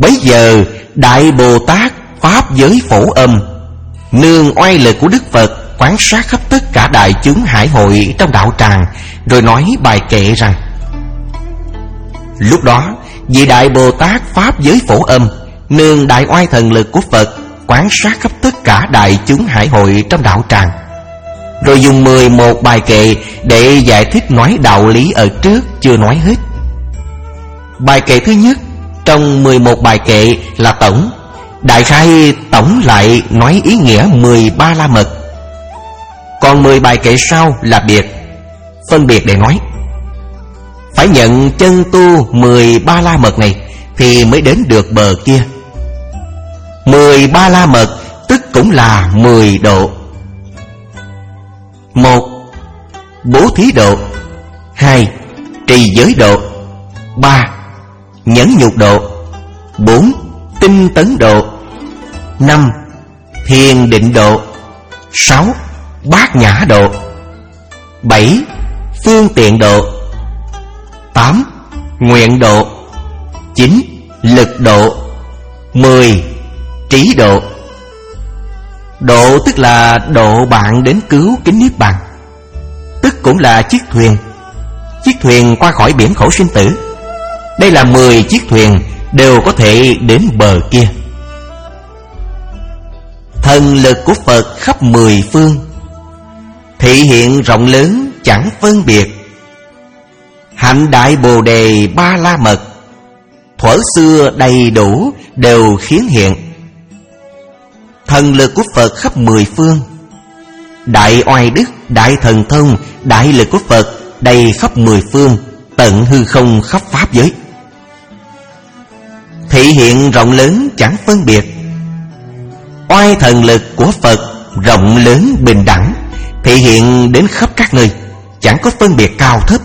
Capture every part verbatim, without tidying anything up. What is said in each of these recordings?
Bấy giờ Đại Bồ Tát pháp giới phổ âm, nương oai lực của Đức Phật quán sát khắp tất cả đại chúng hải hội trong đạo tràng, rồi nói bài kệ rằng: lúc đó vị Đại Bồ Tát pháp giới phổ âm, nương đại oai thần lực của Phật quán sát khắp tất cả đại chúng hải hội trong đạo tràng, rồi dùng mười một bài kệ để giải thích nói đạo lý ở trước chưa nói hết. Bài kệ thứ nhất trong mười một bài kệ là tổng, đại khái tổng lại nói ý nghĩa mười ba la mật. Còn mười bài kệ sau là biệt, phân biệt để nói phải nhận chân tu mười ba la mật này thì mới đến được bờ kia. Mười ba la mật tức cũng là mười độ: một, bố thí độ; hai, trì giới độ; ba, nhẫn nhục độ; bốn, tinh tấn độ; năm, thiền định độ; sáu, bát nhã độ; bảy, phương tiện độ; tám, nguyện độ; chín, lực độ; mười, trí độ. Độ tức là độ bạn đến cứu kính niết bàn, tức cũng là chiếc thuyền, chiếc thuyền qua khỏi biển khổ sinh tử. Đây là mười chiếc thuyền đều có thể đến bờ kia. Thần lực của Phật khắp mười phương, thị hiện rộng lớn chẳng phân biệt. Hạnh Đại Bồ Đề ba la mật, thuở xưa đầy đủ đều khiến hiện. Thần lực của Phật khắp mười phương, đại oai đức, đại thần thông, đại lực của Phật đầy khắp mười phương, tận hư không khắp pháp giới. Thị hiện rộng lớn chẳng phân biệt. Oai thần lực của Phật rộng lớn bình đẳng, thị hiện đến khắp các nơi, chẳng có phân biệt cao thấp.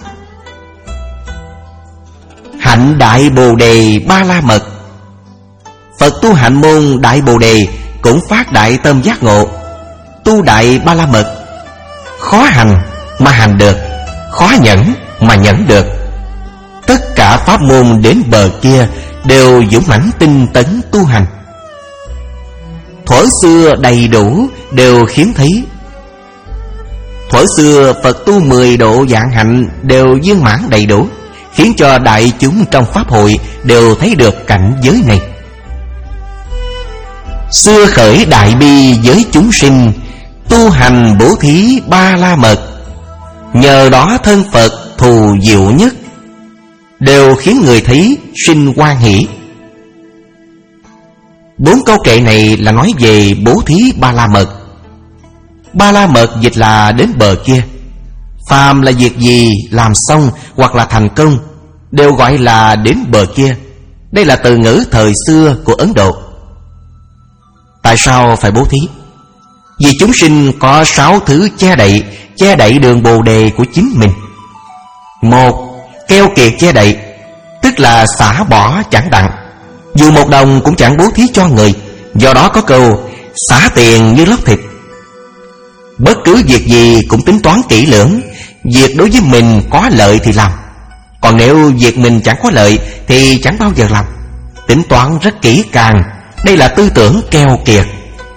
Hạnh Đại Bồ Đề ba la mật, Phật tu hạnh môn Đại Bồ Đề cũng phát đại tâm giác ngộ, tu đại ba la mật. Khó hành mà hành được, khó nhẫn mà nhẫn được. Tất cả pháp môn đến bờ kia đều dũng mãnh tinh tấn tu hành. Thuở xưa đầy đủ đều khiếm thấy. Thuở xưa Phật tu mười độ vạn hạnh đều viên mãn đầy đủ, khiến cho đại chúng trong pháp hội đều thấy được cảnh giới này. Xưa khởi đại bi với chúng sinh, tu hành bố thí ba la mật, nhờ đó thân Phật thù diệu nhất, đều khiến người thấy sinh hoan hỷ. Bốn câu kệ này là nói về bố thí ba la mật. Ba la mật dịch là đến bờ kia. Phàm là việc gì làm xong hoặc là thành công đều gọi là đến bờ kia. Đây là từ ngữ thời xưa của Ấn Độ. Tại sao phải bố thí? Vì chúng sinh có sáu thứ che đậy, che đậy đường Bồ Đề của chính mình. Một, keo kiệt che đậy, tức là xả bỏ chẳng đặng, dù một đồng cũng chẳng bố thí cho người. Do đó có câu xả tiền như lóc thịt. Bất cứ việc gì cũng tính toán kỹ lưỡng. Việc đối với mình có lợi thì làm, còn nếu việc mình chẳng có lợi thì chẳng bao giờ làm. Tính toán rất kỹ càng. Đây là tư tưởng keo kiệt.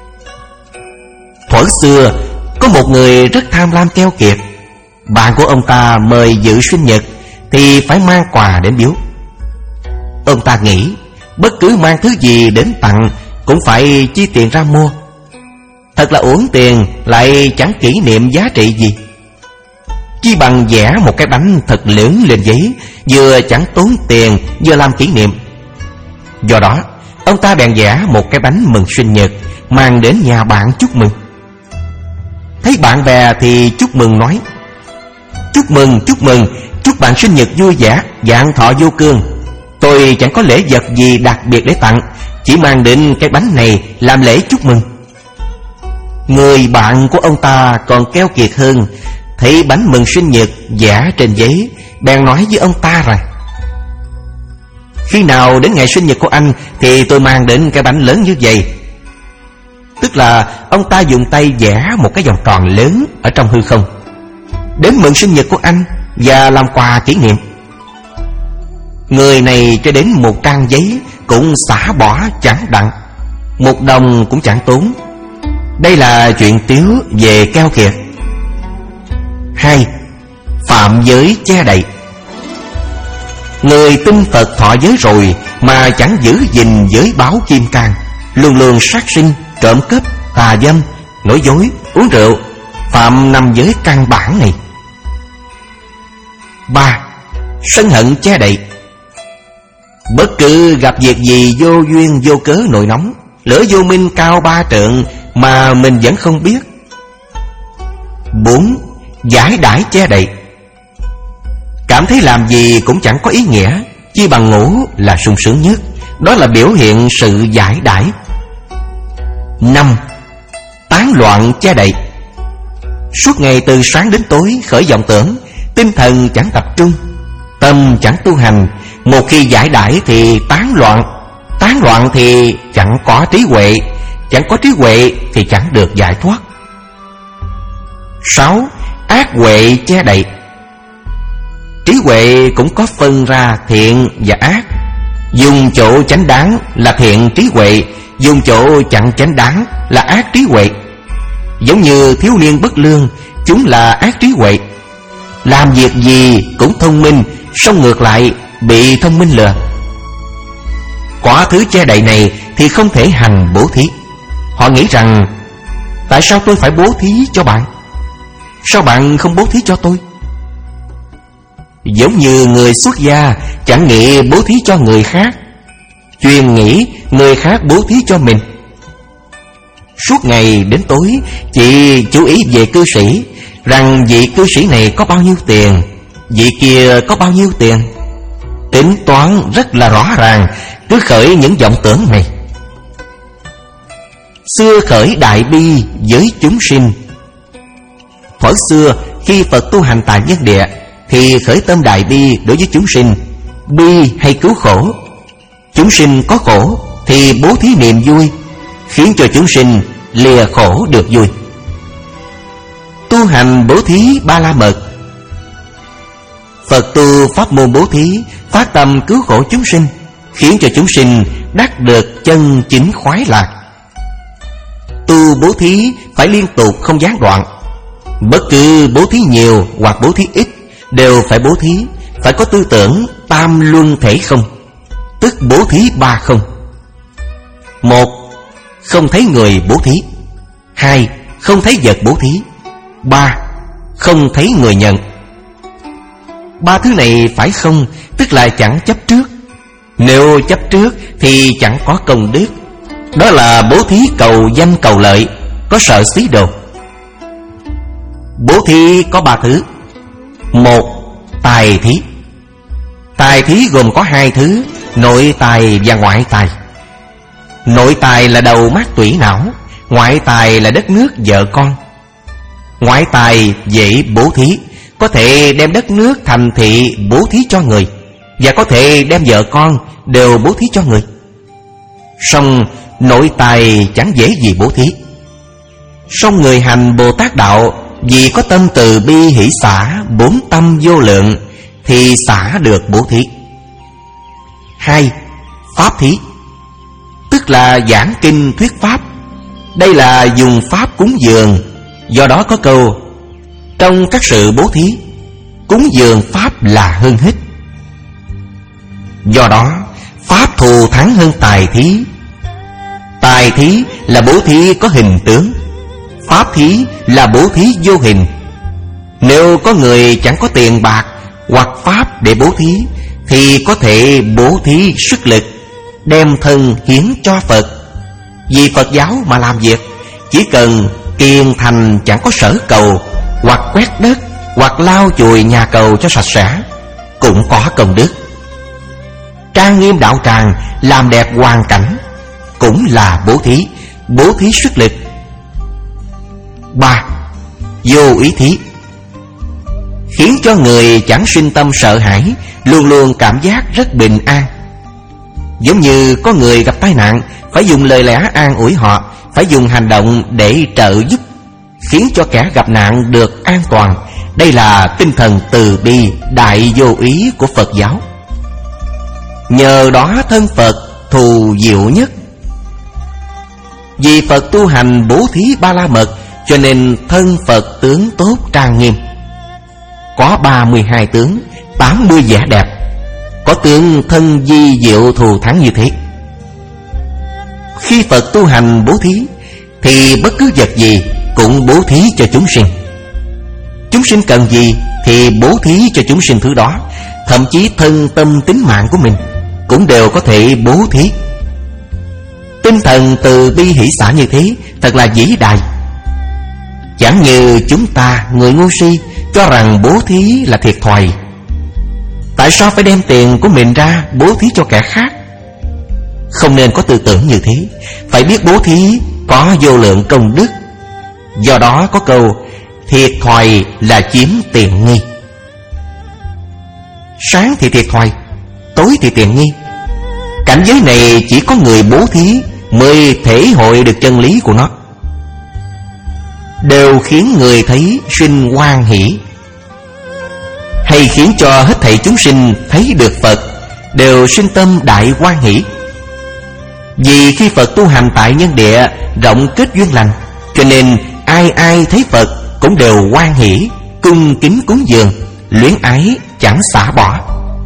Thuở xưa có một người rất tham lam keo kiệt. Bạn của ông ta mời dự sinh nhật thì phải mang quà đến biếu. Ông ta nghĩ bất cứ mang thứ gì đến tặng cũng phải chi tiền ra mua. Thật là uổng tiền, lại chẳng kỷ niệm giá trị gì. Chi bằng vẽ một cái bánh thật lớn lên giấy, vừa chẳng tốn tiền vừa làm kỷ niệm. Do đó ông ta bèn vẽ một cái bánh mừng sinh nhật, mang đến nhà bạn chúc mừng. Thấy bạn bè thì chúc mừng nói: Chúc mừng, chúc mừng, chúc bạn sinh nhật vui vẻ, vạn thọ vô cương. Tôi chẳng có lễ vật gì đặc biệt để tặng, chỉ mang đến cái bánh này làm lễ chúc mừng. Người bạn của ông ta còn keo kiệt hơn. Thấy bánh mừng sinh nhật vẽ trên giấy, bèn nói với ông ta rằng: Khi nào đến ngày sinh nhật của anh thì tôi mang đến cái bánh lớn như vậy. Tức là ông ta dùng tay vẽ một cái vòng tròn lớn ở trong hư không, đến mừng sinh nhật của anh và làm quà kỷ niệm. Người này cho đến một trang giấy cũng xả bỏ chẳng đặng, một đồng cũng chẳng tốn. Đây là chuyện tiếu về keo kiệt. Hai, phạm giới che đậy. Người tin Phật thọ giới rồi mà chẳng giữ gìn giới báo kim cang, luôn luôn sát sinh, trộm cướp, tà dâm, nói dối, uống rượu, phạm năm giới căn bản này. Ba, sân hận che đậy. Bất cứ gặp việc gì vô duyên vô cớ nổi nóng, lửa vô minh cao ba trượng mà mình vẫn không biết. Bốn, giải đãi che đậy. Cảm thấy làm gì cũng chẳng có ý nghĩa, chi bằng ngủ là sung sướng nhất. Đó là biểu hiện sự giải đãi. Năm, tán loạn che đậy. Suốt ngày từ sáng đến tối khởi vọng tưởng, tinh thần chẳng tập trung, tâm chẳng tu hành. Một khi giải đãi thì tán loạn, tán loạn thì chẳng có trí huệ, chẳng có trí huệ thì chẳng được giải thoát. Sáu, ác huệ che đậy. Trí huệ cũng có phân ra thiện và ác. Dùng chỗ chánh đáng là thiện trí huệ, dùng chỗ chẳng chánh đáng là ác trí huệ. Giống như thiếu niên bất lương, chúng là ác trí huệ. Làm việc gì cũng thông minh, song ngược lại bị thông minh lừa. Có thứ che đậy này thì không thể hành bố thí. Họ nghĩ rằng, tại sao tôi phải bố thí cho bạn? Sao bạn không bố thí cho tôi? Giống như người xuất gia chẳng nghĩ bố thí cho người khác, chuyên nghĩ người khác bố thí cho mình. Suốt ngày đến tối chỉ chú ý về cư sĩ, rằng vị cư sĩ này có bao nhiêu tiền, vị kia có bao nhiêu tiền. Tính toán rất là rõ ràng, cứ khởi những vọng tưởng này. Xưa khởi đại bi với chúng sinh. Thuở xưa khi Phật tu hành tại nhân địa thì khởi tâm đại bi đối với chúng sinh, bi hay cứu khổ. Chúng sinh có khổ thì bố thí niềm vui, khiến cho chúng sinh lìa khổ được vui. Tu hành bố thí ba la mật. Phật tu pháp môn bố thí, phát tâm cứu khổ chúng sinh, khiến cho chúng sinh đắc được chân chính khoái lạc. Tu bố thí phải liên tục không gián đoạn. Bất cứ bố thí nhiều hoặc bố thí ít đều phải bố thí, phải có tư tưởng tam luân thể không, tức bố thí ba không. Một, không thấy người bố thí. Hai, không thấy vật bố thí. Ba, không thấy người nhận. Ba thứ này phải không, tức là chẳng chấp trước. Nếu chấp trước thì chẳng có công đức. Đó là bố thí cầu danh cầu lợi, có sợ xí đồ. Bố thí có ba thứ. Một, tài thí. Tài thí gồm có hai thứ, nội tài và ngoại tài. Nội tài là đầu mắt tủy não, ngoại tài là đất nước vợ con. Ngoại tài dễ bố thí, có thể đem đất nước thành thị bố thí cho người, và có thể đem vợ con đều bố thí cho người. Song nội tài chẳng dễ gì bố thí. Song người hành Bồ Tát đạo vì có tâm từ bi hỷ xả bốn tâm vô lượng thì xả được bố thí. Hai, pháp thí, tức là giảng kinh thuyết pháp. Đây là dùng pháp cúng dường. Do đó có câu, trong các sự bố thí, cúng dường pháp là hơn hết. Do đó pháp thù thắng hơn tài thí. Tài thí là bố thí có hình tướng, pháp thí là bố thí vô hình. Nếu có người chẳng có tiền bạc hoặc pháp để bố thí, thì có thể bố thí sức lực, đem thân hiến cho Phật. Vì Phật giáo mà làm việc, chỉ cần kiên thành chẳng có sở cầu, hoặc quét đất, hoặc lau chùi nhà cầu cho sạch sẽ, cũng có công đức. Trang nghiêm đạo tràng, làm đẹp hoàn cảnh, cũng là bố thí, bố thí sức lực. Ba, vô ý thí, khiến cho người chẳng sinh tâm sợ hãi, luôn luôn cảm giác rất bình an. Giống như có người gặp tai nạn, phải dùng lời lẽ an ủi họ, phải dùng hành động để trợ giúp, khiến cho kẻ gặp nạn được an toàn. Đây là tinh thần từ bi đại vô ý của Phật giáo. Nhờ đó thân Phật thù diệu nhất. Vì Phật tu hành bố thí ba la mật, cho nên thân Phật tướng tốt trang nghiêm. Có ba mươi hai tướng, tám mươi vẻ đẹp. Có tướng thân di diệu thù thắng như thế. Khi Phật tu hành bố thí, thì bất cứ vật gì cũng bố thí cho chúng sinh. Chúng sinh cần gì thì bố thí cho chúng sinh thứ đó. Thậm chí thân tâm tính mạng của mình cũng đều có thể bố thí. Tinh thần từ bi hỷ xả như thế thật là vĩ đại. Chẳng như chúng ta người ngu si cho rằng bố thí là thiệt thòi. Tại sao phải đem tiền của mình ra bố thí cho kẻ khác? Không nên có tư tưởng như thế. Phải biết bố thí có vô lượng công đức. Do đó có câu thiệt thòi là chiếm tiện nghi. Sáng thì thiệt thòi, tối thì tiện nghi. Cảnh giới này chỉ có người bố thí mới thể hội được chân lý của nó. Đều khiến người thấy sinh hoan hỷ, hay khiến cho hết thảy chúng sinh thấy được Phật đều sinh tâm đại hoan hỷ. Vì khi Phật tu hành tại nhân địa rộng kết duyên lành, cho nên ai ai thấy Phật cũng đều hoan hỷ, cung kính cúng dường, luyến ái chẳng xả bỏ.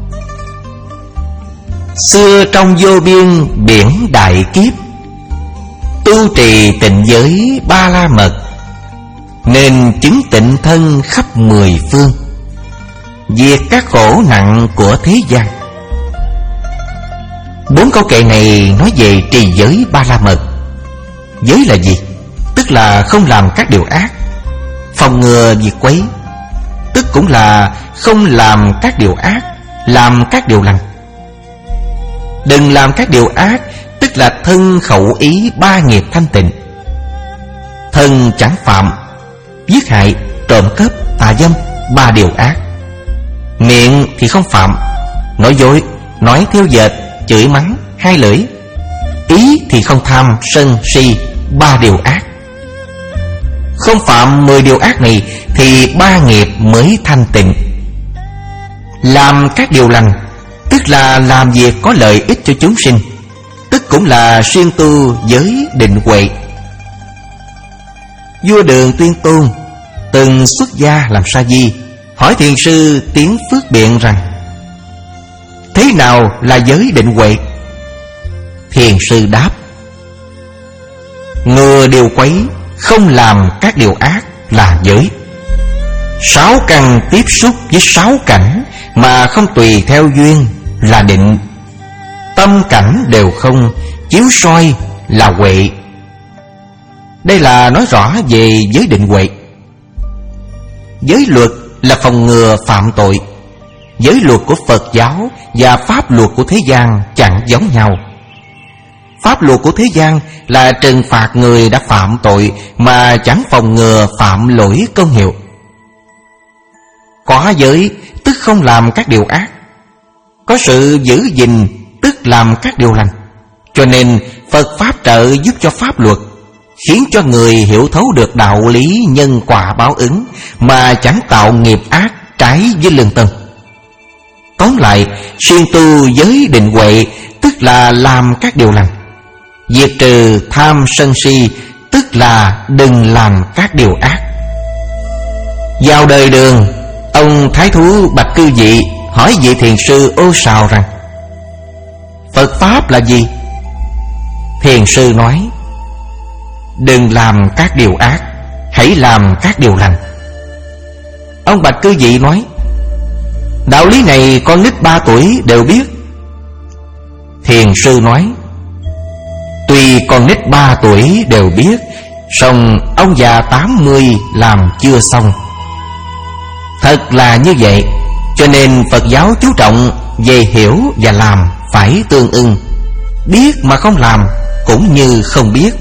Xưa trong vô biên biển đại kiếp, tu trì tịnh giới ba la mật, nên chứng tịnh thân khắp mười phương, diệt các khổ nặng của thế gian. Bốn câu kệ này nói về trì giới ba la mật. Giới là gì? Tức là không làm các điều ác. Phòng ngừa việc quấy, tức cũng là không làm các điều ác, làm các điều lành. Đừng làm các điều ác, tức là thân khẩu ý ba nghiệp thanh tịnh. Thân chẳng phạm, giết hại, trộm cướp, tà dâm, ba điều ác. Miệng thì không phạm, nói dối, nói theo dệt, chửi mắng, hai lưỡi. Ý thì không tham, sân, si, ba điều ác. Không phạm mười điều ác này thì ba nghiệp mới thanh tịnh. Làm các điều lành, tức là làm việc có lợi ích cho chúng sinh, tức cũng là siêng tu giới định huệ. Vua Đường Tuyên Tôn từng xuất gia làm sa di, hỏi thiền sư Tiến Phước biện rằng: thế nào là giới định huệ? Thiền sư đáp: ngừa điều quấy, không làm các điều ác là giới. Sáu căn tiếp xúc với sáu cảnh mà không tùy theo duyên là định. Tâm cảnh đều không, chiếu soi là huệ. Đây là nói rõ về giới định huệ. Giới luật là phòng ngừa phạm tội. Giới luật của Phật giáo và pháp luật của thế gian chẳng giống nhau. Pháp luật của thế gian là trừng phạt người đã phạm tội mà chẳng phòng ngừa phạm lỗi công hiệu. Có giới tức không làm các điều ác, có sự giữ gìn tức làm các điều lành. Cho nên Phật Pháp trợ giúp cho pháp luật, khiến cho người hiểu thấu được đạo lý nhân quả báo ứng mà chẳng tạo nghiệp ác trái với lương tâm. Tóm lại, siêng tu giới định huệ tức là làm các điều lành. Diệt trừ tham sân si tức là đừng làm các điều ác. Vào đời Đường, ông Thái Thú Bạch Cư Dị hỏi vị thiền sư Ô Sào rằng: Phật Pháp là gì? Thiền sư nói: đừng làm các điều ác, hãy làm các điều lành. Ông Bạch Cư Dị nói: đạo lý này con nít ba tuổi đều biết. Thiền sư nói: tuy con nít ba tuổi đều biết, song ông già tám mươi làm chưa xong. Thật là như vậy. Cho nên Phật giáo chú trọng về hiểu và làm phải tương ưng. Biết mà không làm cũng như không biết.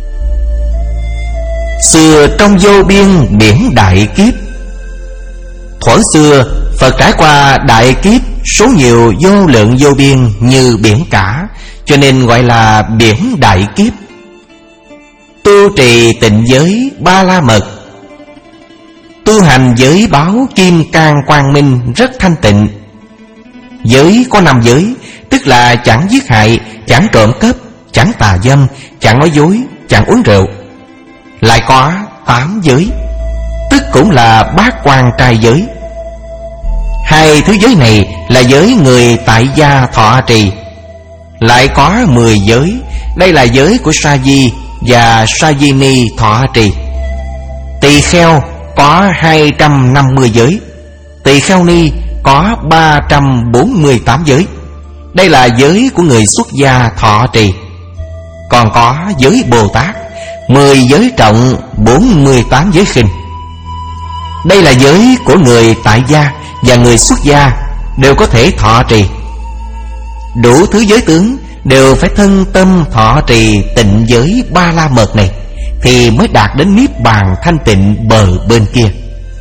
Xưa trong vô biên biển đại kiếp. Thuở xưa Phật trải qua đại kiếp số nhiều vô lượng vô biên như biển cả, cho nên gọi là biển đại kiếp. Tu trì tịnh giới ba la mật, tu hành giới báo kim cang quang minh rất thanh tịnh. Giới có năm giới, tức là chẳng giết hại, chẳng trộm cắp, chẳng tà dâm, chẳng nói dối, chẳng uống rượu. Lại có tám giới, tức cũng là bát quan trai giới. Hai thứ giới này là giới người tại gia thọ trì. Lại có mười giới, đây là giới của Sa Di và Sa Di Ni thọ trì. Tỳ kheo có hai trăm năm mươi giới, tỳ kheo ni có ba trăm bốn mươi tám giới. Đây là giới của người xuất gia thọ trì. Còn có giới Bồ Tát, mười giới trọng, bốn mươi tám giới khinh. Đây là giới của người tại gia và người xuất gia đều có thể thọ trì. Đủ thứ giới tướng đều phải thân tâm thọ trì tịnh giới ba la mật này, thì mới đạt đến niết bàn thanh tịnh bờ bên kia.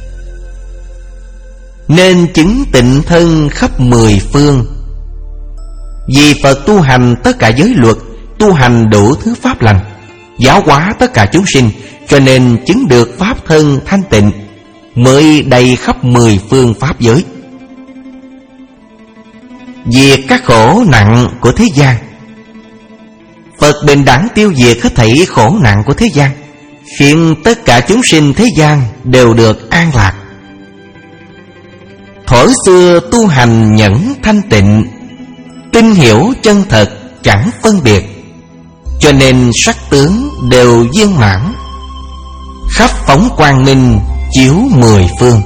Nên chứng tịnh thân khắp mười phương. Vì Phật tu hành tất cả giới luật, tu hành đủ thứ pháp lành, giáo hóa tất cả chúng sinh, cho nên chứng được pháp thân thanh tịnh, mới đầy khắp mười phương pháp giới. Diệt các khổ nặng của thế gian. Phật bình đẳng tiêu diệt hết thảy khổ nặng của thế gian, khiến tất cả chúng sinh thế gian đều được an lạc. Thuở xưa tu hành nhẫn thanh tịnh, tin hiểu chân thật chẳng phân biệt, cho nên sắc tướng đều viên mãn, khắp phóng quang minh chiếu mười phương.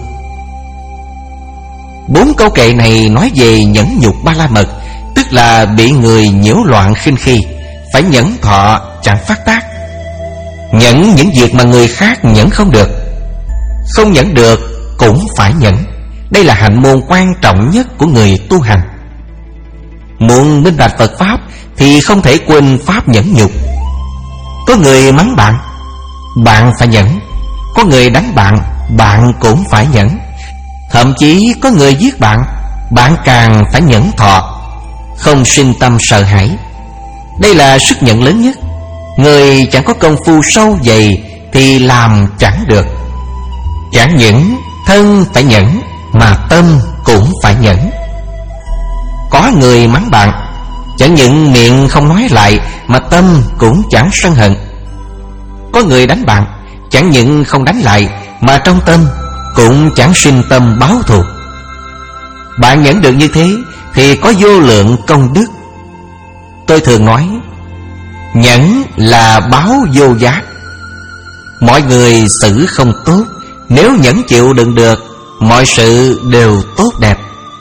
Bốn câu kệ này nói về nhẫn nhục ba la mật, tức là bị người nhiễu loạn khinh khi, phải nhẫn thọ chẳng phát tác. Nhẫn những việc mà người khác nhẫn không được, không nhẫn được cũng phải nhẫn. Đây là hạnh môn quan trọng nhất của người tu hành. Muốn minh bạch Phật Pháp thì không thể quên pháp nhẫn nhục. Có người mắng bạn, bạn phải nhẫn. Có người đánh bạn, bạn cũng phải nhẫn. Thậm chí có người giết bạn, bạn càng phải nhẫn thọ, không sinh tâm sợ hãi. Đây là sức nhẫn lớn nhất. Người chẳng có công phu sâu dày thì làm chẳng được. Chẳng những thân phải nhẫn, mà tâm cũng phải nhẫn. Có người mắng bạn, chẳng những miệng không nói lại, mà tâm cũng chẳng sân hận. Có người đánh bạn, chẳng những không đánh lại, mà trong tâm cũng chẳng sinh tâm báo thù. Bạn nhẫn được như thế thì có vô lượng công đức. Tôi thường nói, nhẫn là báo vô giá. Mọi người xử không tốt, nếu nhẫn chịu đựng được, mọi sự đều tốt đẹp.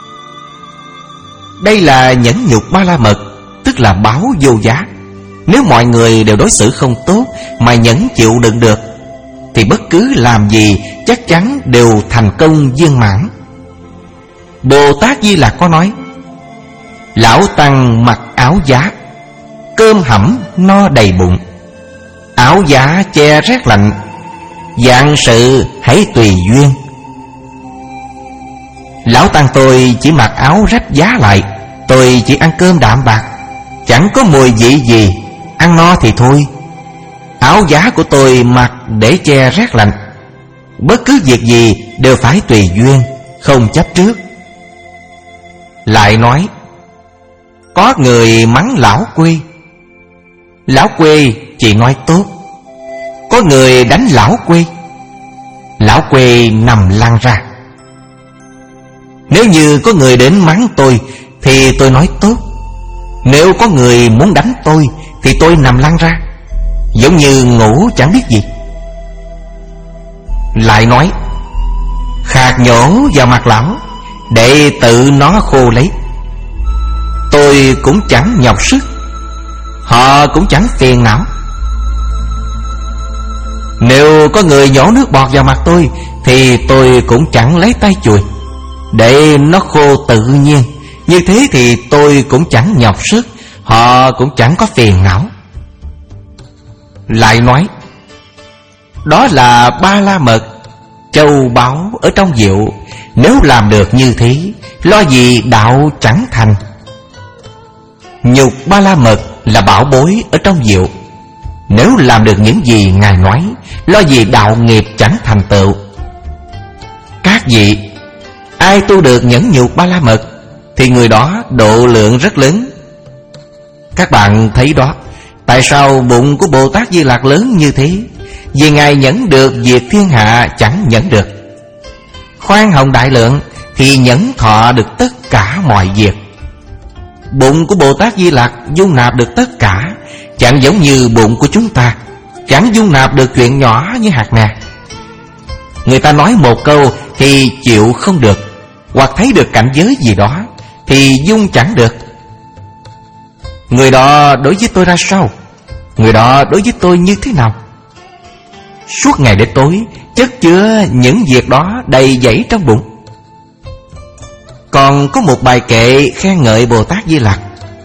Đây là nhẫn nhục ba la mật, tức là báo vô giá. Nếu mọi người đều đối xử không tốt mà nhẫn chịu đựng được, thì bất cứ làm gì chắc chắn đều thành công viên mãn. Bồ Tát Di Lặc có nói, lão tăng mặc áo giá, cơm hẩm no đầy bụng. Áo giá che rét lạnh, vạn sự hãy tùy duyên. Lão tăng tôi chỉ mặc áo rách giá lại, tôi chỉ ăn cơm đạm bạc, chẳng có mùi vị gì, ăn no thì thôi. Áo giá của tôi mặc để che rét lạnh. Bất cứ việc gì đều phải tùy duyên, không chấp trước. Lại nói, có người mắng lão quê, lão quê chỉ nói tốt. Có người đánh lão quê, lão quê nằm lăn ra. Nếu như có người đến mắng tôi thì tôi nói tốt. Nếu có người muốn đánh tôi thì tôi nằm lăn ra, giống như ngủ chẳng biết gì. Lại nói, khạc nhổ vào mặt lão để tự nó khô lấy. Tôi cũng chẳng nhọc sức, họ cũng chẳng phiền não. Nếu có người nhổ nước bọt vào mặt tôi thì tôi cũng chẳng lấy tay chùi, để nó khô tự nhiên. Như thế thì tôi cũng chẳng nhọc sức, họ cũng chẳng có phiền não. Lại nói, đó là ba la mật, châu báu ở trong diệu. Nếu làm được như thế, lo gì đạo chẳng thành. Nhục ba la mật là bảo bối ở trong diệu. Nếu làm được những gì Ngài nói, lo gì đạo nghiệp chẳng thành tựu. Các vị, ai tu được nhẫn nhục ba la mật thì người đó độ lượng rất lớn. Các bạn thấy đó, tại sao bụng của Bồ Tát Di Lặc lớn như thế? Vì Ngài nhẫn được việc thiên hạ chẳng nhẫn được. Khoan hồng đại lượng thì nhẫn thọ được tất cả mọi việc. Bụng của Bồ Tát Di Lặc dung nạp được tất cả, chẳng giống như bụng của chúng ta, chẳng dung nạp được chuyện nhỏ như hạt nè. Người ta nói một câu thì chịu không được, hoặc thấy được cảnh giới gì đó thì dung chẳng được. Người đó đối với tôi ra sao? Người đó đối với tôi như thế nào? Suốt ngày đến tối chất chứa những việc đó đầy dẫy trong bụng. Còn có một bài kệ khen ngợi Bồ Tát Di Lặc: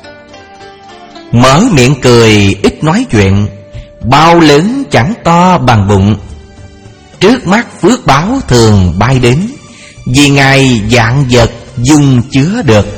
mở miệng cười ít nói chuyện, bao lớn chẳng to bằng bụng. Trước mắt phước báo thường bay đến, vì Ngài vạn vật dung chứa được.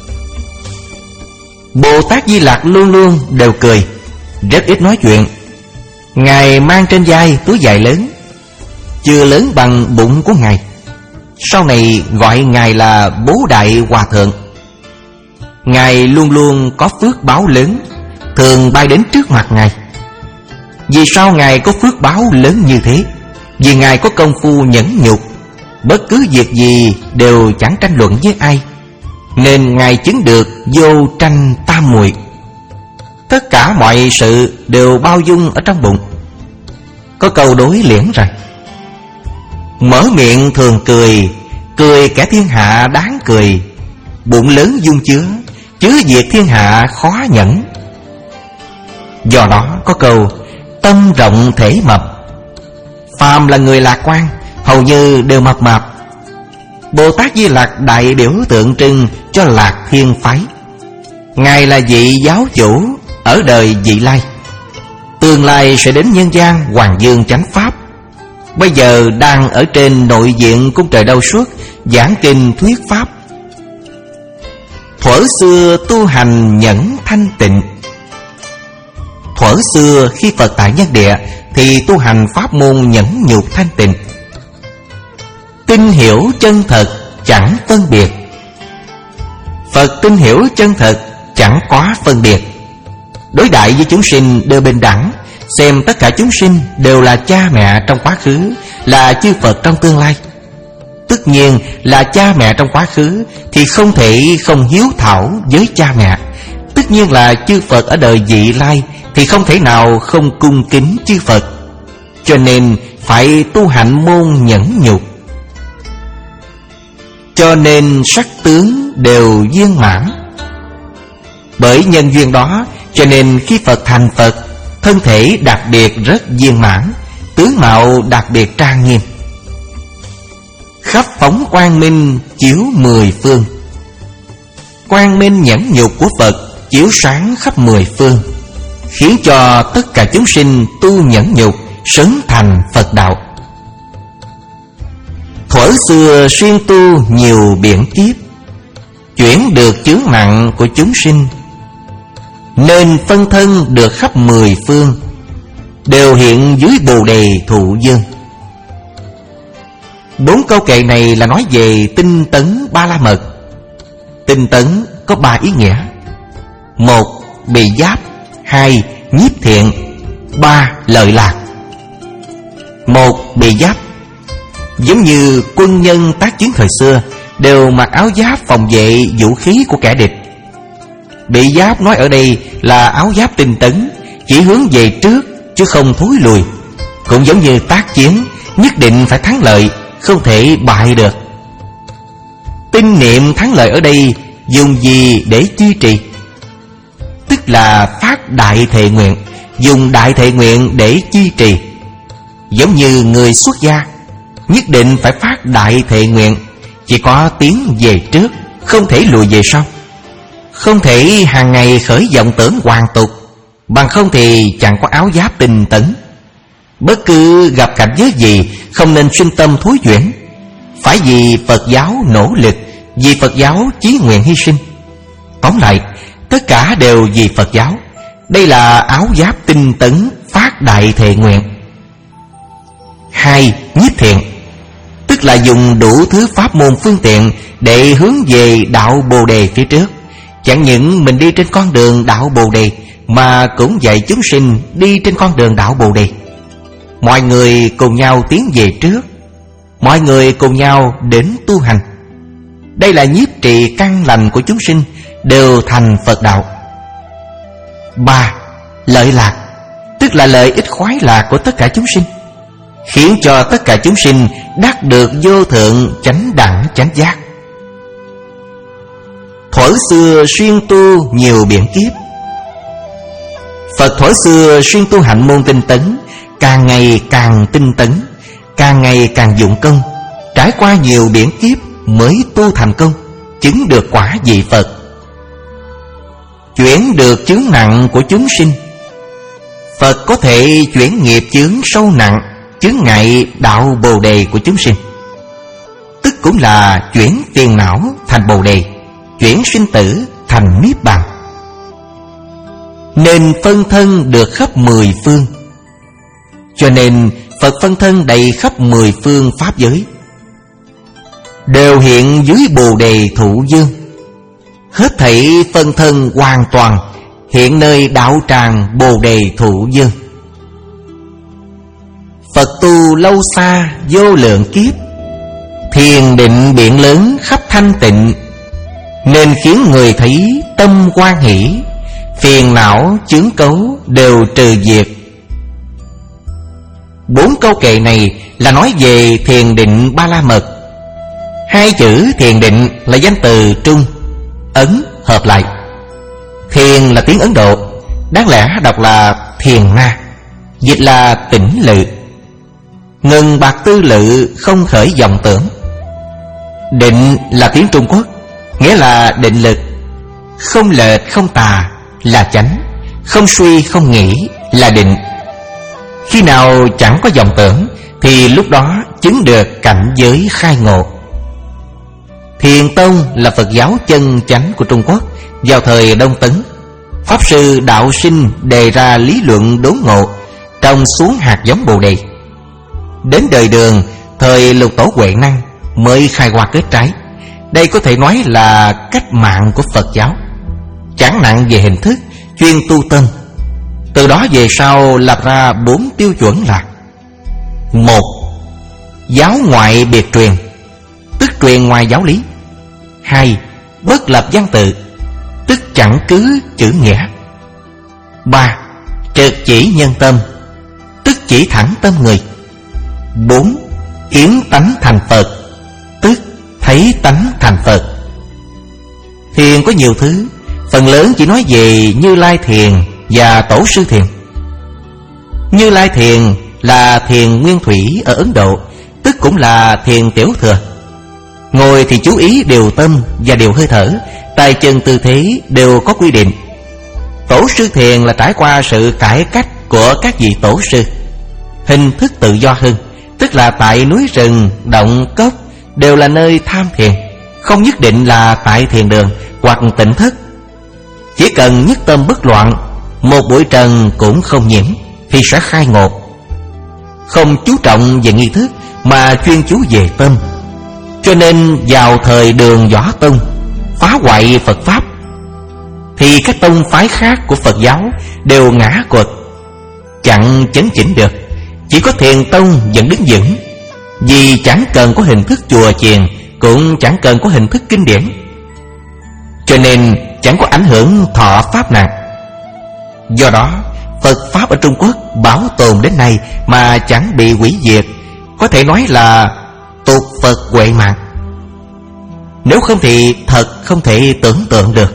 Bồ Tát Di Lặc luôn luôn đều cười, rất ít nói chuyện. Ngài mang trên vai túi vải lớn, chưa lớn bằng bụng của Ngài. Sau này gọi Ngài là Bố Đại Hòa Thượng. Ngài luôn luôn có phước báo lớn, thường bay đến trước mặt Ngài. Vì sao Ngài có phước báo lớn như thế? Vì Ngài có công phu nhẫn nhục, bất cứ việc gì đều chẳng tranh luận với ai, nên Ngài chứng được vô tranh tam muội. Tất cả mọi sự đều bao dung ở trong bụng. Có câu đối liễn rằng: mở miệng thường cười, cười kẻ thiên hạ đáng cười. Bụng lớn dung chứa, chứa việc thiên hạ khó nhẫn. Do đó có câu tâm rộng thể mập. Phàm là người lạc quan hầu như đều mập mạp. Bồ Tát Di Lặc đại biểu tượng trưng cho Lạc Thiên phái. Ngài là vị giáo chủ ở đời vị lai, tương lai sẽ đến nhân gian Hoàng Dương chánh pháp. Bây giờ đang ở trên nội viện cung trời Đâu Suốt giảng kinh thuyết pháp. Thuở xưa tu hành nhẫn thanh tịnh. Thuở xưa khi Phật tại nhân địa thì tu hành pháp môn nhẫn nhục thanh tịnh. Tin hiểu chân thật chẳng phân biệt. Phật tin hiểu chân thật chẳng có phân biệt. Đối đại với chúng sinh đều bình đẳng, xem tất cả chúng sinh đều là cha mẹ trong quá khứ, là chư Phật trong tương lai. Tất nhiên là cha mẹ trong quá khứ thì không thể không hiếu thảo với cha mẹ. Tất nhiên là chư Phật ở đời vị lai thì không thể nào không cung kính chư Phật. Cho nên phải tu hạnh môn nhẫn nhục. Cho nên sắc tướng đều viên mãn. Bởi nhân duyên đó cho nên khi Phật thành Phật, thân thể đặc biệt rất viên mãn, tướng mạo đặc biệt trang nghiêm. Khắp phóng quang minh chiếu mười phương. Quang minh nhẫn nhục của Phật chiếu sáng khắp mười phương, khiến cho tất cả chúng sinh tu nhẫn nhục sớm thành Phật đạo. Thuở xưa xuyên tu nhiều biển kiếp, chuyển được chướng nặng của chúng sinh, nên phân thân được khắp mười phương, đều hiện dưới Bồ Đề Thụ Dương. Bốn câu kệ này là nói về tinh tấn ba la mật. Tinh tấn có ba ý nghĩa: một, bị giáp; hai, nhiếp thiện; ba, lợi lạc. Một, bị giáp. Giống như quân nhân tác chiến thời xưa đều mặc áo giáp phòng vệ vũ khí của kẻ địch. Bị giáp nói ở đây là áo giáp tinh tấn, chỉ hướng về trước chứ không thối lùi. Cũng giống như tác chiến, nhất định phải thắng lợi, không thể bại được. Tinh niệm thắng lợi ở đây dùng gì để duy trì? Tức là phát đại thệ nguyện, dùng đại thệ nguyện để duy trì. Giống như người xuất gia, nhất định phải phát đại thệ nguyện, chỉ có tiến về trước, không thể lùi về sau. Không thể hàng ngày khởi vọng tưởng hoàn tục, bằng không thì chẳng có áo giáp tinh tấn. Bất cứ gặp cảnh giới gì không nên sinh tâm thối chuyển, phải vì Phật giáo nỗ lực, vì Phật giáo chí nguyện hy sinh. Tóm lại, tất cả đều vì Phật giáo. Đây là áo giáp tinh tấn phát đại thệ nguyện. Hai, nhiếp thiện. Tức tức là dùng đủ thứ pháp môn phương tiện để hướng về đạo Bồ Đề phía trước. Chẳng những mình đi trên con đường đạo Bồ Đề, mà cũng dạy chúng sinh đi trên con đường đạo Bồ Đề. Mọi người cùng nhau tiến về trước, mọi người cùng nhau đến tu hành. Đây là nhiếp trì căn lành của chúng sinh, đều thành Phật đạo. Ba, lợi lạc, tức là lợi ích khoái lạc của tất cả chúng sinh, khiến cho tất cả chúng sinh đắc được vô thượng chánh đẳng chánh giác. Thuở xưa xuyên tu nhiều biển kiếp. Phật thuở xưa xuyên tu hạnh môn tinh tấn, càng ngày càng tinh tấn, càng ngày càng dụng công, trải qua nhiều biển kiếp mới tu thành công, chứng được quả vị Phật, chuyển được chướng nặng của chúng sinh. Phật có thể chuyển nghiệp chướng sâu nặng, chướng ngại đạo Bồ Đề của chúng sinh, tức cũng là chuyển phiền não thành Bồ Đề, chuyển sinh tử thành Niết Bàn. Nên phân thân được khắp mười phương. Cho nên Phật phân thân đầy khắp mười phương pháp giới, đều hiện dưới Bồ Đề thụ dương. Hết thảy phân thân hoàn toàn hiện nơi đạo tràng Bồ Đề thụ dương. Phật tu lâu xa vô lượng kiếp, thiền định biển lớn khắp thanh tịnh, nên khiến người thấy tâm hoan hỷ, phiền não chướng cấu đều trừ diệt. Bốn câu kệ này là nói về thiền định Ba La Mật. Hai chữ thiền định là danh từ Trung, Ấn hợp lại. Thiền là tiếng Ấn Độ, đáng lẽ đọc là thiền na, dịch là tĩnh lự. Ngừng bạc tư lự, không khởi vọng tưởng. Định là tiếng Trung Quốc, nghĩa là định lực. Không lệch không tà là chánh, không suy không nghĩ là định. Khi nào chẳng có vọng tưởng thì lúc đó chứng được cảnh giới khai ngộ. Thiền Tông là Phật giáo chân chánh của Trung Quốc vào thời Đông Tấn. Pháp sư Đạo Sinh đề ra lý luận đốn ngộ, trồng xuống hạt giống Bồ Đề. Đến đời Đường, thời Lục Tổ Huệ Năng mới khai hoa kết trái. Đây có thể nói là cách mạng của Phật giáo, chẳng nặng về hình thức, chuyên tu tâm. Từ đó về sau lập ra bốn tiêu chuẩn là: một, giáo ngoại biệt truyền, tức truyền ngoài giáo lý. Hai, bất lập văn tự, tức chẳng cứ chữ nghĩa. Ba, trực chỉ nhân tâm, tức chỉ thẳng tâm người. Bốn, kiến tánh thành Phật, tức thấy tánh thành Phật. Thiền có nhiều thứ, phần lớn chỉ nói về Như Lai Thiền và Tổ Sư Thiền. Như Lai Thiền là thiền nguyên thủy ở Ấn Độ, tức cũng là thiền tiểu thừa. Ngồi thì chú ý điều tâm và điều hơi thở, tay chân tư thế đều có quy định. Tổ Sư Thiền là trải qua sự cải cách của các vị tổ sư, hình thức tự do hơn, tức là tại núi rừng, động cốc đều là nơi tham thiền, không nhất định là tại thiền đường hoặc tịnh thất. Chỉ cần nhất tâm bất loạn, một bụi trần cũng không nhiễm, thì sẽ khai ngộ. Không chú trọng về nghi thức mà chuyên chú về tâm. Cho nên vào thời Đường Võ Tông phá hoại Phật Pháp, thì các tông phái khác của Phật giáo đều ngã quật, chẳng chấn chỉnh được. Chỉ có Thiền Tông vẫn đứng vững, vì chẳng cần có hình thức chùa chiền, cũng chẳng cần có hình thức kinh điển, cho nên chẳng có ảnh hưởng thọ pháp nặng. Do đó Phật Pháp ở Trung Quốc bảo tồn đến nay mà chẳng bị hủy diệt, có thể nói là tục Phật huệ mạng. Nếu không thì thật không thể tưởng tượng được.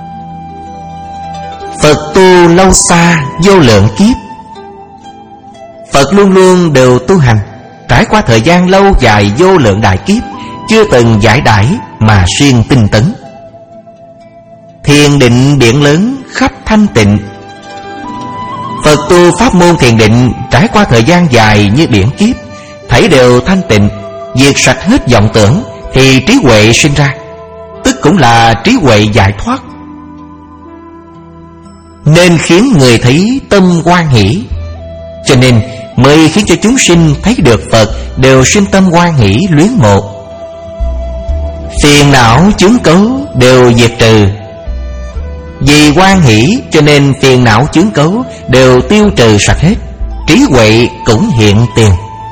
Phật tu lâu xa vô lượng kiếp. Phật luôn luôn đều tu hành, trải qua thời gian lâu dài vô lượng đại kiếp, chưa từng giải đãi mà xuyên tinh tấn. Thiền định biển lớn khắp thanh tịnh. Phật tu pháp môn thiền định trải qua thời gian dài như biển kiếp, thảy đều thanh tịnh, diệt sạch hết vọng tưởng, thì trí huệ sinh ra, tức cũng là trí huệ giải thoát, nên khiến người thấy tâm hoan hỷ. Cho nên mới khiến cho chúng sinh thấy được Phật đều sinh tâm hoan hỷ luyến mộ. Phiền não chướng cấu đều diệt trừ. Vì hoan hỷ cho nên phiền não chướng cấu đều tiêu trừ sạch hết, trí huệ cũng hiện tiền.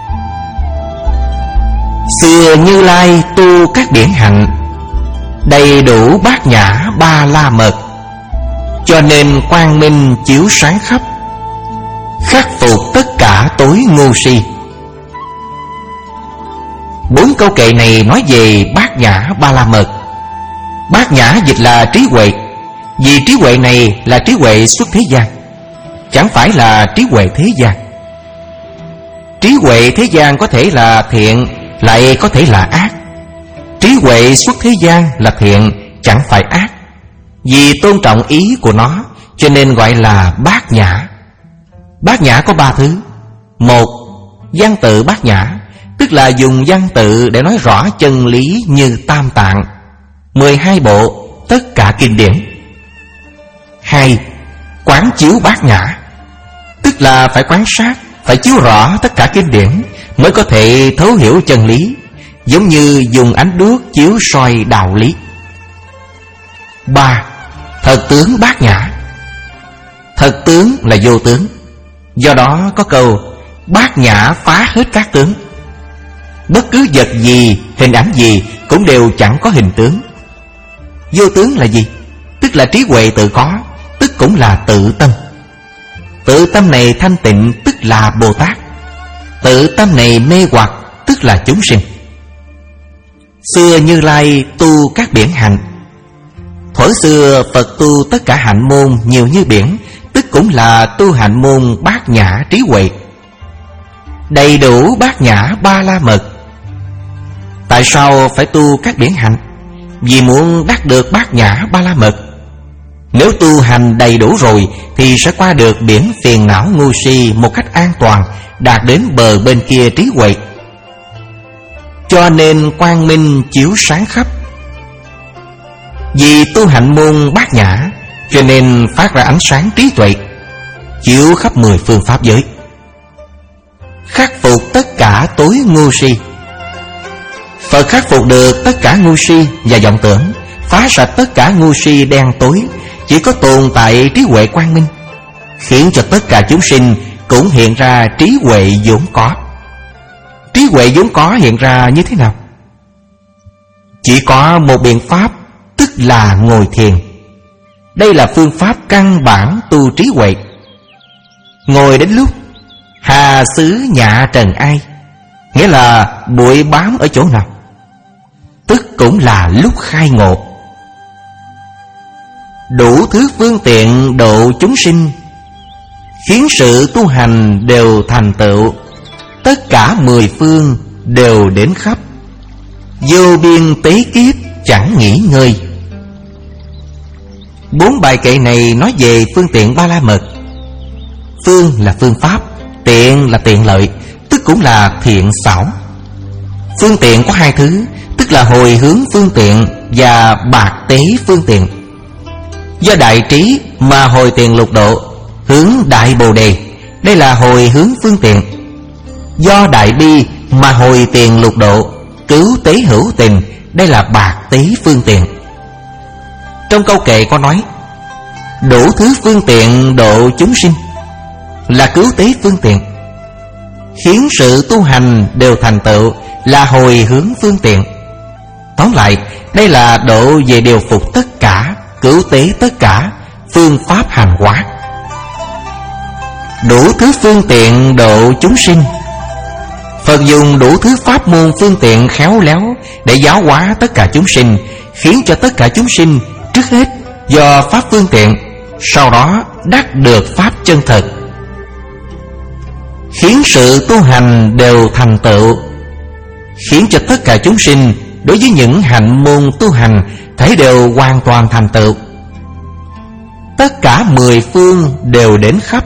Xưa Như Lai tu các điển hạnh, đầy đủ bát nhã ba la mật, cho nên quang minh chiếu sáng khắp, khắc phục tất cả tối ngu si. Bốn câu kệ này nói về bát nhã ba la mật. Bát nhã dịch là trí huệ, vì trí huệ này là trí huệ xuất thế gian, chẳng phải là trí huệ thế gian. Trí huệ thế gian có thể là thiện, lại có thể là ác. Trí huệ xuất thế gian là thiện, chẳng phải ác. Vì tôn trọng ý của nó, cho nên gọi là bát nhã. Bát nhã có ba thứ. Một, văn tự bát nhã, tức là dùng văn tự để nói rõ chân lý như Tam Tạng, mười hai bộ, tất cả kinh điển. Hai, quán chiếu bát nhã, tức là phải quan sát, phải chiếu rõ tất cả kinh điển mới có thể thấu hiểu chân lý, giống như dùng ánh đuốc chiếu soi đạo lý. Ba, thật tướng bát nhã. Thật tướng là vô tướng, do đó có câu bát nhã phá hết các tướng. Bất cứ vật gì, hình ảnh gì cũng đều chẳng có hình tướng. Vô tướng là gì? Tức là trí huệ tự có, tức cũng là tự tâm. Tự tâm này thanh tịnh, tức là Bồ Tát. Tự tâm này mê hoặc, tức là chúng sinh. Xưa Như Lai tu các biển hạnh. Thuở xưa Phật tu tất cả hạnh môn nhiều như biển, tức cũng là tu hạnh môn bát nhã trí huệ, đầy đủ bát nhã ba la mật. Tại sao phải tu các biển hạnh? Vì muốn đắc được bát nhã ba la mật. Nếu tu hành đầy đủ rồi thì sẽ qua được biển phiền não ngu si một cách an toàn, đạt đến bờ bên kia trí huệ. Cho nên quang minh chiếu sáng khắp. Vì tu hạnh môn bát nhã, cho nên phát ra ánh sáng trí tuệ, chiếu khắp mười phương pháp giới, khắc phục tất cả tối ngu si. Phật khắc phục được tất cả ngu si và vọng tưởng, phá sạch tất cả ngu si đen tối, chỉ có tồn tại trí huệ quang minh, khiến cho tất cả chúng sinh cũng hiện ra trí huệ vốn có. Trí huệ vốn có hiện ra như thế nào? Chỉ có một biện pháp, tức là ngồi thiền. Đây là phương pháp căn bản tu trí huệ. Ngồi đến lúc hà xứ nhạ trần ai, nghĩa là bụi bám ở chỗ nào, tức cũng là lúc khai ngộ. Đủ thứ phương tiện độ chúng sinh, khiến sự tu hành đều thành tựu, tất cả mười phương đều đến khắp, vô biên tế kiếp chẳng nghỉ ngơi. Bốn bài kệ này nói về phương tiện ba la mật. Phương là phương pháp, tiện là tiện lợi, tức cũng là thiện xảo. Phương tiện có hai thứ, tức là hồi hướng phương tiện và bạc tế phương tiện. Do đại trí mà hồi tiền lục độ, hướng đại bồ đề, đây là hồi hướng phương tiện. Do đại bi mà hồi tiền lục độ, cứu tế hữu tình, đây là bạc tế phương tiện. Trong câu kệ có nói đủ thứ phương tiện độ chúng sinh, là cứu tế phương tiện, khiến sự tu hành đều thành tựu, là hồi hướng phương tiện. Tóm lại, đây là độ về điều phục tất cả, cứu tế tất cả, phương pháp hành hóa. Đủ thứ phương tiện độ chúng sinh. Phật dùng đủ thứ pháp môn phương tiện khéo léo để giáo hóa tất cả chúng sinh, khiến cho tất cả chúng sinh trước hết do pháp phương tiện, sau đó đắc được pháp chân thật, khiến sự tu hành đều thành tựu, khiến cho tất cả chúng sinh đối với những hạnh môn tu hành thấy đều hoàn toàn thành tựu. Tất cả mười phương đều đến khắp.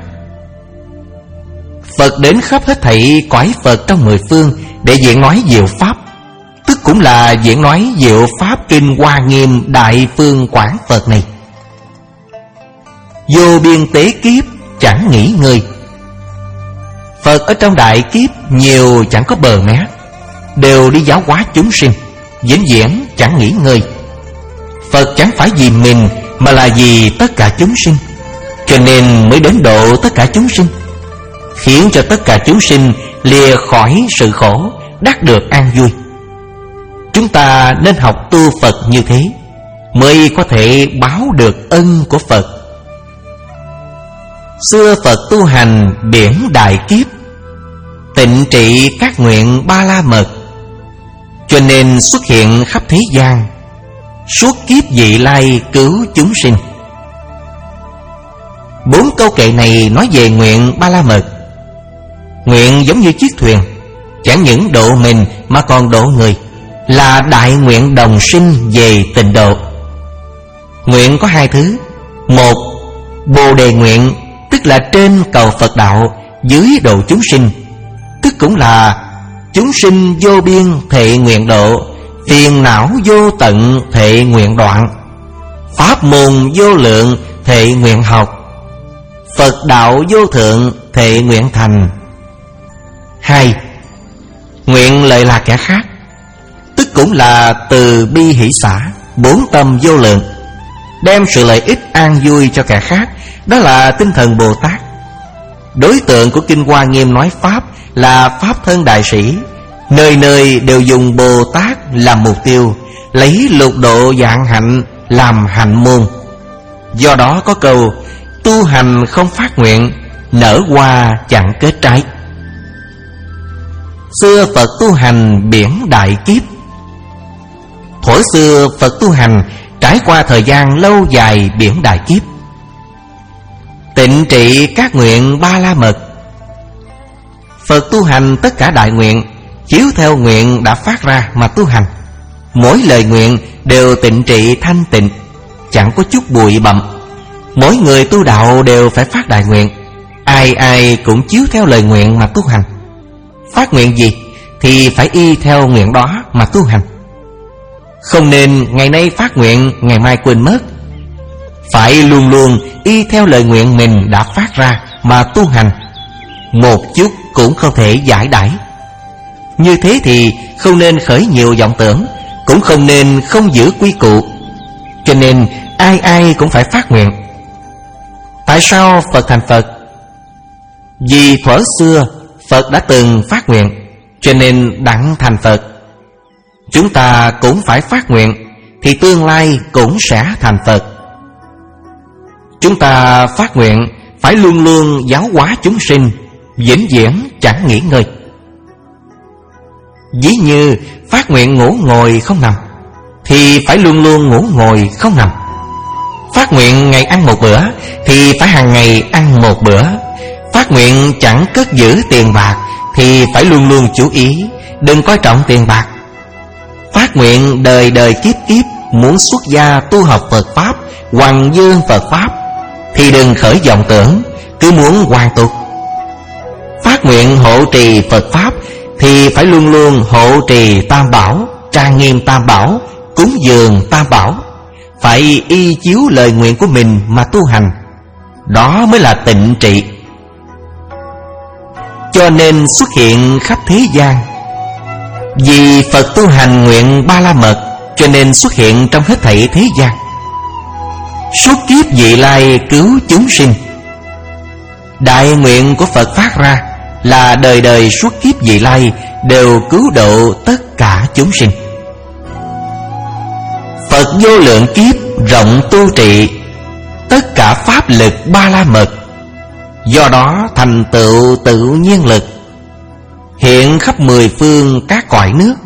Phật đến khắp hết thảy cõi Phật trong mười phương để diễn nói diệu pháp, tức cũng là diễn nói diệu pháp kinh Hoa Nghiêm Đại Phương Quảng Phật này. Vô biên tế kiếp chẳng nghỉ ngơi. Phật ở trong đại kiếp nhiều chẳng có bờ mé, đều đi giáo hóa chúng sinh, vĩnh viễn chẳng nghỉ ngơi. Phật chẳng phải vì mình, mà là vì tất cả chúng sinh, cho nên mới đến độ tất cả chúng sinh, khiến cho tất cả chúng sinh lìa khỏi sự khổ, đắc được an vui. Chúng ta nên học tu Phật như thế, mới có thể báo được ân của Phật. Xưa Phật tu hành biển đại kiếp, tịnh trị các nguyện ba la mật, cho nên xuất hiện khắp thế gian, suốt kiếp vị lai cứu chúng sinh. Bốn câu kệ này nói về nguyện ba la mật. Nguyện giống như chiếc thuyền, chẳng những độ mình mà còn độ người, là đại nguyện đồng sinh về tịnh độ. Nguyện có hai thứ. Một, Bồ đề nguyện, tức là trên cầu Phật đạo, dưới độ chúng sinh, tức cũng là chúng sinh vô biên thệ nguyện độ, phiền não vô tận thệ nguyện đoạn, pháp môn vô lượng thệ nguyện học, Phật đạo vô thượng thệ nguyện thành. Hai, nguyện lợi lạc kẻ khác, tức cũng là từ bi hỷ xả, bốn tâm vô lượng, đem sự lợi ích an vui cho kẻ khác, đó là tinh thần Bồ Tát. Đối tượng của Kinh Hoa Nghiêm nói Pháp là Pháp thân đại sĩ, nơi nơi đều dùng Bồ Tát làm mục tiêu, lấy lục độ vạn hạnh làm hạnh môn. Do đó có câu tu hành không phát nguyện, nở hoa chẳng kết trái. Xưa Phật tu hành biển đại kiếp. Thuở xưa Phật tu hành trải qua thời gian lâu dài biển đại kiếp, tịnh trị các nguyện ba la mật. Phật tu hành tất cả đại nguyện, chiếu theo nguyện đã phát ra mà tu hành. Mỗi lời nguyện đều tịnh trị thanh tịnh, chẳng có chút bụi bặm. Mỗi người tu đạo đều phải phát đại nguyện, ai ai cũng chiếu theo lời nguyện mà tu hành. Phát nguyện gì thì phải y theo nguyện đó mà tu hành. Không nên ngày nay phát nguyện, ngày mai quên mất. Phải luôn luôn y theo lời nguyện mình đã phát ra mà tu hành, một chút cũng không thể giải đãi. Như thế thì không nên khởi nhiều vọng tưởng, cũng không nên không giữ quy củ. Cho nên ai ai cũng phải phát nguyện. Tại sao Phật thành Phật? Vì thuở xưa Phật đã từng phát nguyện, cho nên đặng thành Phật. Chúng ta cũng phải phát nguyện, thì tương lai cũng sẽ thành Phật. Chúng ta phát nguyện phải luôn luôn giáo hóa chúng sinh, vĩnh viễn chẳng nghỉ ngơi. Ví như phát nguyện ngủ ngồi không nằm, thì phải luôn luôn ngủ ngồi không nằm. Phát nguyện ngày ăn một bữa, thì phải hàng ngày ăn một bữa. Phát nguyện chẳng cất giữ tiền bạc, thì phải luôn luôn chú ý, đừng coi trọng tiền bạc. Phát nguyện đời đời kiếp kiếp muốn xuất gia tu học Phật Pháp, hoằng dương Phật Pháp, thì đừng khởi vọng tưởng, cứ muốn hoàn tục. Phát nguyện hộ trì Phật Pháp, thì phải luôn luôn hộ trì Tam Bảo, trang nghiêm Tam Bảo, cúng dường Tam Bảo. Phải y chiếu lời nguyện của mình mà tu hành, đó mới là tịnh trị. Cho nên xuất hiện khắp thế gian. Vì Phật tu hành nguyện ba la mật, cho nên xuất hiện trong hết thảy thế gian. Suốt kiếp vị lai cứu chúng sinh. Đại nguyện của Phật phát ra là đời đời suốt kiếp vị lai đều cứu độ tất cả chúng sinh. Phật vô lượng kiếp rộng tu trị tất cả pháp lực ba la mật, do đó thành tựu tự nhiên lực, hiện khắp mười phương các cõi nước.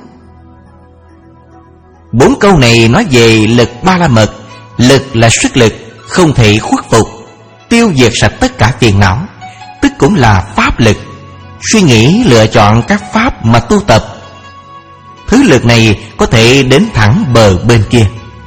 Bốn câu này nói về lực ba la mật. Lực là sức lực không thể khuất phục, tiêu diệt sạch tất cả phiền não, tức cũng là pháp lực. Suy nghĩ lựa chọn các pháp mà tu tập, thứ lực này có thể đến thẳng bờ bên kia.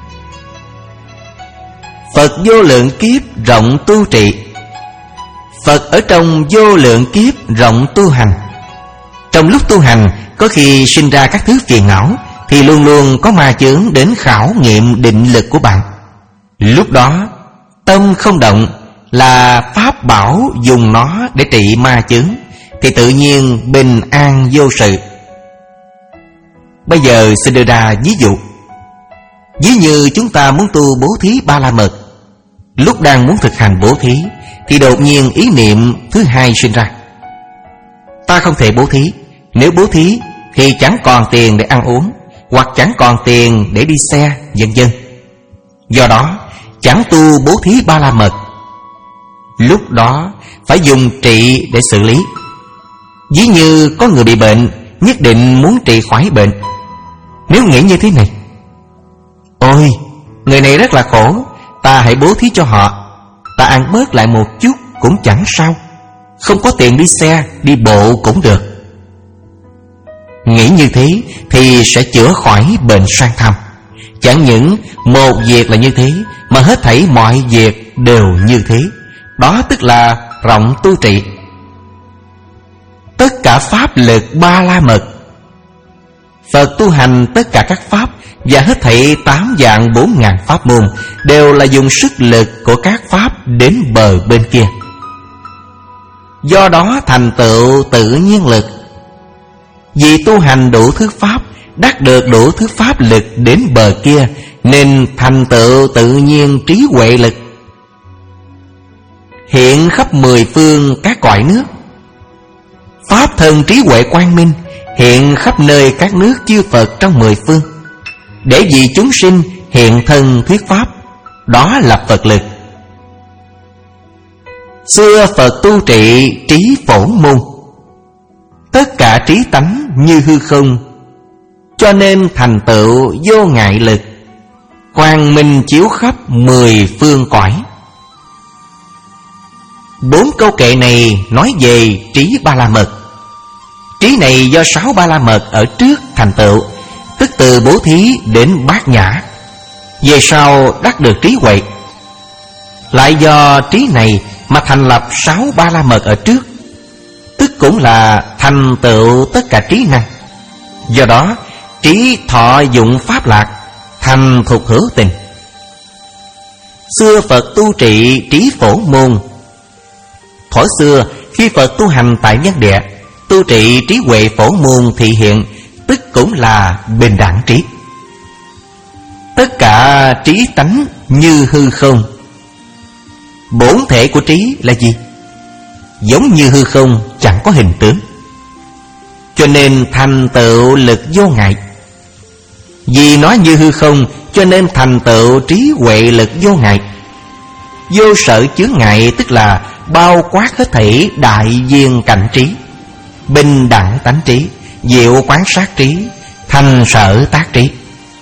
Phật vô lượng kiếp rộng tu trị. Phật ở trong vô lượng kiếp rộng tu hành. Trong lúc tu hành, có khi sinh ra các thứ phiền não, thì luôn luôn có ma chướng đến khảo nghiệm định lực của bạn. Lúc đó tâm không động, là pháp bảo dùng nó để trị ma chướng, thì tự nhiên bình an vô sự. Bây giờ xin đưa ra ví dụ. Ví như chúng ta muốn tu bố thí ba la mật. Lúc đang muốn thực hành bố thí thì đột nhiên ý niệm thứ hai sinh ra: ta không thể bố thí. Nếu bố thí thì chẳng còn tiền để ăn uống, hoặc chẳng còn tiền để đi xe, vân vân. Do đó chẳng tu bố thí ba la mật. Lúc đó phải dùng trị để xử lý. Ví như có người bị bệnh, nhất định muốn trị khỏi bệnh. Nếu nghĩ như thế này: ôi, người này rất là khổ, ta hãy bố thí cho họ, ta ăn bớt lại một chút cũng chẳng sao, không có tiền đi xe, đi bộ cũng được. Nghĩ như thế thì sẽ chữa khỏi bệnh sang thăm. Chẳng những một việc là như thế, mà hết thảy mọi việc đều như thế. Đó tức là rộng tu trị. Tất cả pháp lực ba la mật. Phật tu hành tất cả các pháp và hết thảy tám vạn bốn ngàn pháp môn đều là dùng sức lực của các pháp đến bờ bên kia. Do đó thành tựu tự nhiên lực. Vì tu hành đủ thứ pháp, đắc được đủ thứ pháp lực đến bờ kia, nên thành tựu tự nhiên trí huệ lực. Hiện khắp mười phương các cõi nước. Pháp thân trí huệ quang minh hiện khắp nơi các nước chư Phật trong mười phương, để vì chúng sinh hiện thân thuyết pháp. Đó là Phật lực. Xưa Phật tu trị trí phổ môn. Tất cả trí tánh như hư không, cho nên thành tựu vô ngại lực. Quang minh chiếu khắp mười phương cõi. Bốn câu kệ này nói về trí ba la mật. Trí này do sáu ba la mật ở trước thành tựu, tức từ bố thí đến bát nhã, về sau đắc được trí huệ. Lại do trí này mà thành lập sáu ba la mật ở trước, tức cũng là thành tựu tất cả trí năng. Do đó trí thọ dụng pháp lạc, thành thục hữu tình. Xưa Phật tu trị trí phổ môn. Thuở xưa khi Phật tu hành tại nhân địa, tu trị trí huệ phổ môn thị hiện, tức cũng là bình đẳng trí. Tất cả trí tánh như hư không. Bổn thể của trí là gì? Giống như hư không, chẳng có hình tướng, cho nên thành tựu lực vô ngại. Vì nó như hư không, cho nên thành tựu trí huệ lực vô ngại. Vô sở chướng ngại tức là bao quát hết thảy đại viên cảnh trí, bình đẳng tánh trí, diệu quán sát trí, thành sở tác trí.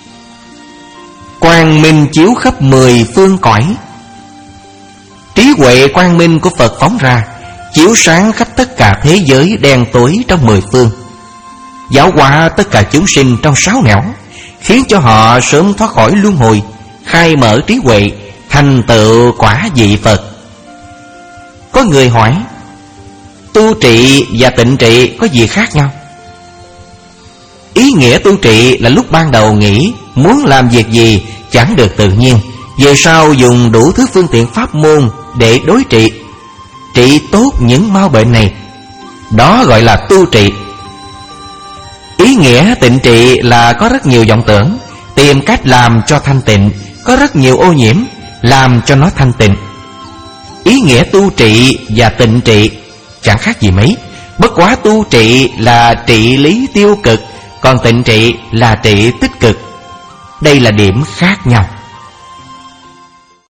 Quang minh chiếu khắp mười phương cõi. Trí huệ quang minh của Phật phóng ra, chiếu sáng khắp tất cả thế giới đen tối trong mười phương, giáo hóa tất cả chúng sinh trong sáu nẻo, khiến cho họ sớm thoát khỏi luân hồi, khai mở trí huệ, thành tựu quả vị Phật. Có người hỏi: tu trị và tịnh trị có gì khác nhau? Ý nghĩa tu trị là lúc ban đầu nghĩ muốn làm việc gì chẳng được tự nhiên, về sau dùng đủ thứ phương tiện pháp môn để đối trị, trị tốt những mau bệnh này. Đó gọi là tu trị. Ý nghĩa tịnh trị là có rất nhiều vọng tưởng, tìm cách làm cho thanh tịnh, có rất nhiều ô nhiễm, làm cho nó thanh tịnh. Ý nghĩa tu trị và tịnh trị chẳng khác gì mấy, bất quá tu trị là trị lý tiêu cực, còn tịnh trị là trị tích cực. Đây là điểm khác nhau.